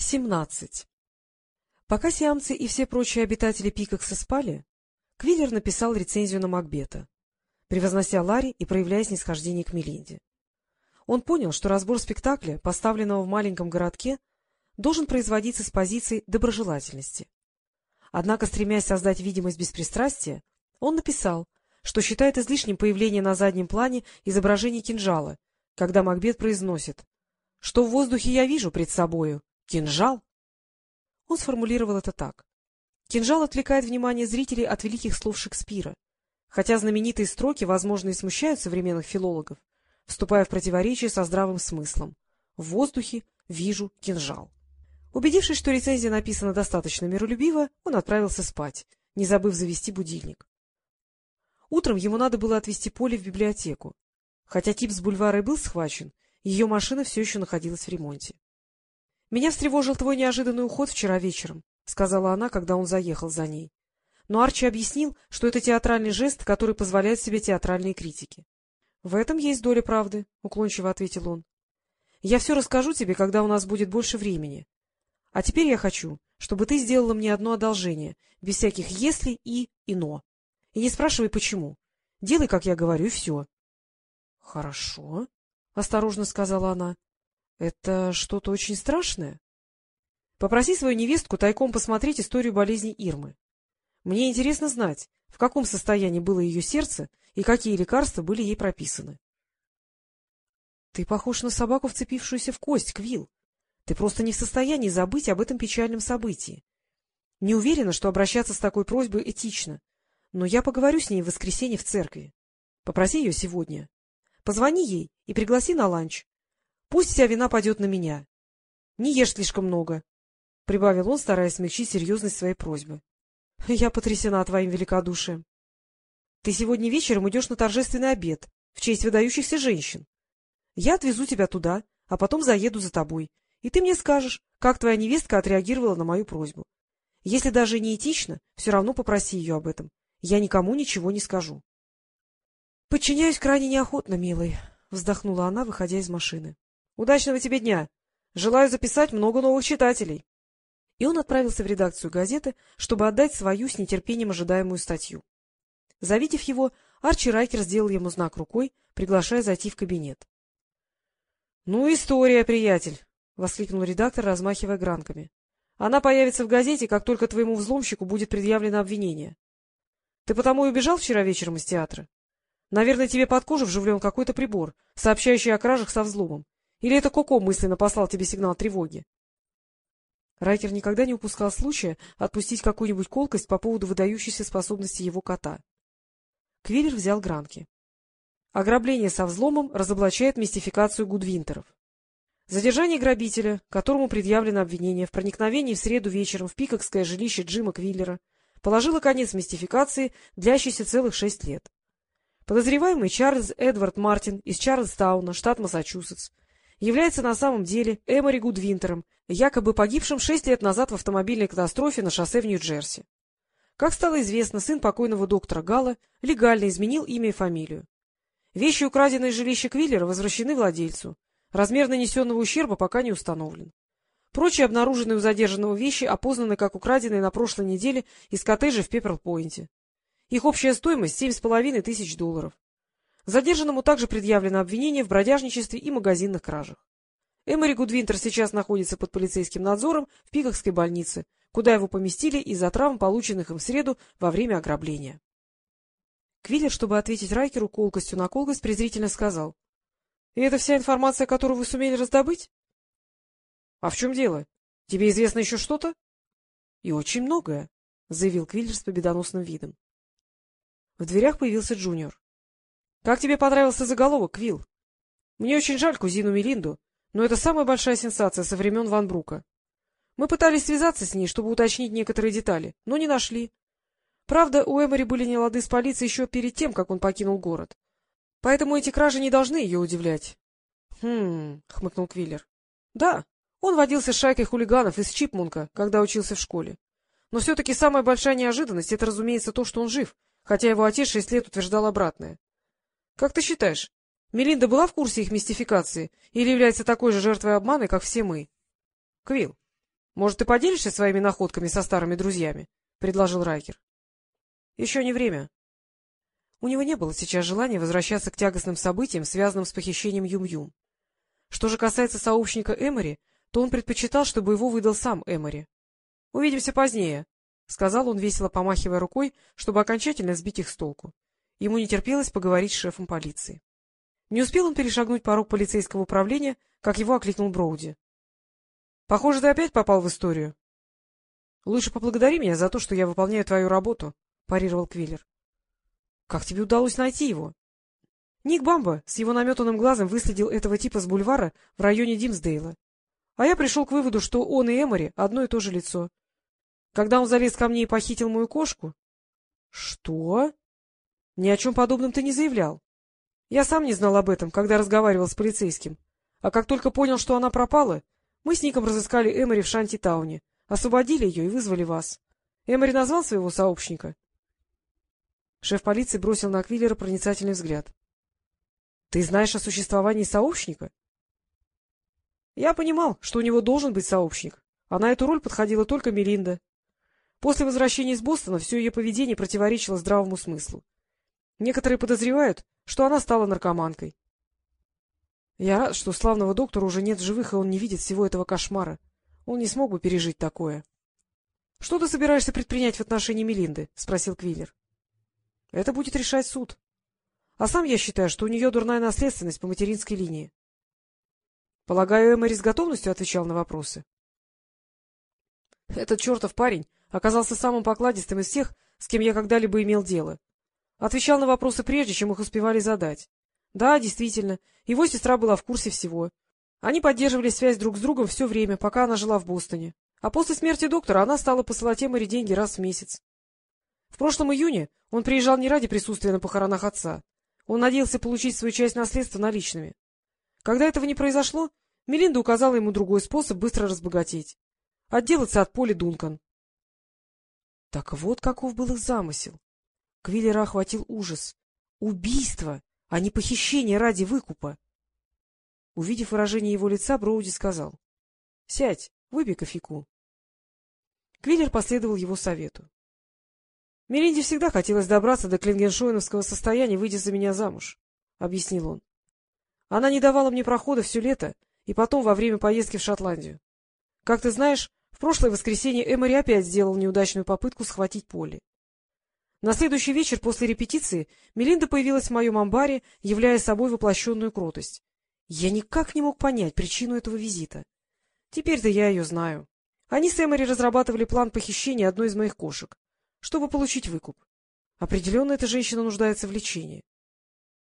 17. Пока сиамцы и все прочие обитатели Пикакса спали, Квиллер написал рецензию на Макбета, превознося Ларри и проявляя снисхождение к Мелинде. Он понял, что разбор спектакля, поставленного в маленьком городке, должен производиться с позиции доброжелательности. Однако, стремясь создать видимость беспристрастия, он написал, что считает излишним появление на заднем плане изображения кинжала, когда Макбет произносит: «Что в воздухе я вижу пред собою? Кинжал?» Он сформулировал это так: кинжал отвлекает внимание зрителей от великих слов Шекспира, хотя знаменитые строки, возможно, и смущают современных филологов, вступая в противоречие со здравым смыслом. В воздухе вижу кинжал. Убедившись, что рецензия написана достаточно миролюбиво, он отправился спать, не забыв завести будильник. Утром ему надо было отвезти Полли в библиотеку. Хотя тип с бульвара и был схвачен, ее машина все еще находилась в ремонте. — Меня встревожил твой неожиданный уход вчера вечером, — сказала она, когда он заехал за ней. Но Арчи объяснил, что это театральный жест, который позволяет себе театральные критики. — В этом есть доля правды, — уклончиво ответил он. — Я все расскажу тебе, когда у нас будет больше времени. А теперь я хочу, чтобы ты сделала мне одно одолжение, без всяких «если» и «но». И не спрашивай, почему. Делай, как я говорю, и все. — Хорошо, — осторожно сказала она. — Это что-то очень страшное? Попроси свою невестку тайком посмотреть историю болезни Ирмы. Мне интересно знать, в каком состоянии было ее сердце и какие лекарства были ей прописаны. — Ты похож на собаку, вцепившуюся в кость, Квилл. Ты просто не в состоянии забыть об этом печальном событии. Не уверена, что обращаться с такой просьбой этично, но я поговорю с ней в воскресенье в церкви. Попроси ее сегодня. Позвони ей и пригласи на ланч. Пусть вся вина падет на меня. Не ешь слишком много, — прибавил он, стараясь смягчить серьезность своей просьбы. — Я потрясена твоим великодушием. Ты сегодня вечером идешь на торжественный обед в честь выдающихся женщин. Я отвезу тебя туда, а потом заеду за тобой, и ты мне скажешь, как твоя невестка отреагировала на мою просьбу. Если даже не этично, все равно попроси ее об этом. Я никому ничего не скажу. — Подчиняюсь крайне неохотно, милый, — вздохнула она, выходя из машины. — Удачного тебе дня! Желаю записать много новых читателей. И он отправился в редакцию газеты, чтобы отдать свою с нетерпением ожидаемую статью. Завидев его, Арчи Райкер сделал ему знак рукой, приглашая зайти в кабинет. — Ну, история, приятель! — воскликнул редактор, размахивая гранками. — Она появится в газете, как только твоему взломщику будет предъявлено обвинение. Ты потому и убежал вчера вечером из театра? Наверное, тебе под кожу вживлен какой-то прибор, сообщающий о кражах со взломом. Или это Коко мысленно послал тебе сигнал тревоги? Райкер никогда не упускал случая отпустить какую-нибудь колкость по поводу выдающейся способности его кота. Квиллер взял гранки. Ограбление со взломом разоблачает мистификацию Гудвинтеров. Задержание грабителя, которому предъявлено обвинение в проникновении в среду вечером в пикакское жилище Джима Квиллера, положило конец мистификации, длящейся целых 6 лет. Подозреваемый Чарльз Эдвард Мартин из Чарльстауна, штат Массачусетс, является на самом деле Эмори Гудвинтером, якобы погибшим 6 лет назад в автомобильной катастрофе на шоссе в Нью-Джерси. Как стало известно, сын покойного доктора Галла легально изменил имя и фамилию. Вещи, украденные из жилища Квиллера, возвращены владельцу. Размер нанесенного ущерба пока не установлен. Прочие обнаруженные у задержанного вещи опознаны как украденные на прошлой неделе из коттеджа в Пеппер-Пойнте. Их общая стоимость — $7,5 тысяч. Задержанному также предъявлено обвинение в бродяжничестве и магазинных кражах. Эмори Гудвинтер сейчас находится под полицейским надзором в Пикакской больнице, куда его поместили из-за травм, полученных им в среду во время ограбления. Квиллер, чтобы ответить Райкеру колкостью на колкость, презрительно сказал: — И это вся информация, которую вы сумели раздобыть? — А в чем дело? Тебе известно еще что-то? — И очень многое, — заявил Квиллер с победоносным видом. В дверях появился Джуниор. — Как тебе понравился заголовок, Квилл? Мне очень жаль кузину Мелинду, но это самая большая сенсация со времен Ван Брука. Мы пытались связаться с ней, чтобы уточнить некоторые детали, но не нашли. Правда, у Эмори были нелады с полицией еще перед тем, как он покинул город. Поэтому эти кражи не должны ее удивлять. — хмыкнул Квиллер. — Да, он водился с шайкой хулиганов из Чипмунка, когда учился в школе. Но все-таки самая большая неожиданность — это, разумеется, то, что он жив, хотя его отец 6 лет утверждал обратное. Как ты считаешь, Мелинда была в курсе их мистификации или является такой же жертвой обмана, как все мы? Квилл. Может, ты поделишься своими находками со старыми друзьями? — предложил Райкер. — Еще не время. У него не было сейчас желания возвращаться к тягостным событиям, связанным с похищением Юм-Юм. Что же касается сообщника Эмори, то он предпочитал, чтобы его выдал сам Эмори. — Увидимся позднее, — сказал он, весело помахивая рукой, чтобы окончательно сбить их с толку. Ему не терпелось поговорить с шефом полиции. Не успел он перешагнуть порог полицейского управления, как его окликнул Броуди. — Похоже, ты опять попал в историю. — Лучше поблагодари меня за то, что я выполняю твою работу, — парировал Квиллер. — Как тебе удалось найти его? Ник Бамба с его наметанным глазом выследил этого типа с бульвара в районе Димсдейла. А я пришел к выводу, что он и Эмори одно и то же лицо. Когда он залез ко мне и похитил мою кошку... — Что? Ни о чем подобном ты не заявлял. Я сам не знал об этом, когда разговаривал с полицейским. А как только понял, что она пропала, мы с Ником разыскали Эмори в Шанти-тауне, освободили ее и вызвали вас. Эмори назвал своего сообщника? Шеф полиции бросил на Квиллера проницательный взгляд. — Ты знаешь о существовании сообщника? Я понимал, что у него должен быть сообщник, а на эту роль подходила только Мелинда. После возвращения из Бостона все ее поведение противоречило здравому смыслу. Некоторые подозревают, что она стала наркоманкой. Я рад, что славного доктора уже нет в живых, и он не видит всего этого кошмара. Он не смог бы пережить такое. — Что ты собираешься предпринять в отношении Мелинды? — спросил Квиллер. — Это будет решать суд. А сам я считаю, что у нее дурная наследственность по материнской линии. Полагаю, Эмори с готовностью отвечал на вопросы. Этот чертов парень оказался самым покладистым из всех, с кем я когда-либо имел дело. Отвечал на вопросы прежде, чем их успевали задать. Да, действительно, его сестра была в курсе всего. Они поддерживали связь друг с другом все время, пока она жила в Бостоне. А после смерти доктора она стала посылать Эмори деньги раз в месяц. В прошлом июне он приезжал не ради присутствия на похоронах отца. Он надеялся получить свою часть наследства наличными. Когда этого не произошло, Мелинда указала ему другой способ быстро разбогатеть — отделаться от Поли Дункан. Так вот каков был их замысел. Квиллера охватил ужас. Убийство, а не похищение ради выкупа. Увидев выражение его лица, Броуди сказал: — Сядь, выпей кофейку. Квиллер последовал его совету. — Мелинде всегда хотелось добраться до клингеншоиновского состояния, выйдя за меня замуж, — объяснил он. Она не давала мне прохода все лето и потом во время поездки в Шотландию. Как ты знаешь, в прошлое воскресенье Эмори опять сделал неудачную попытку схватить Полли. На следующий вечер после репетиции Мелинда появилась в моем амбаре, являя собой воплощенную кротость. Я никак не мог понять причину этого визита. Теперь-то я ее знаю. Они с Эмори разрабатывали план похищения одной из моих кошек, чтобы получить выкуп. Определенно эта женщина нуждается в лечении.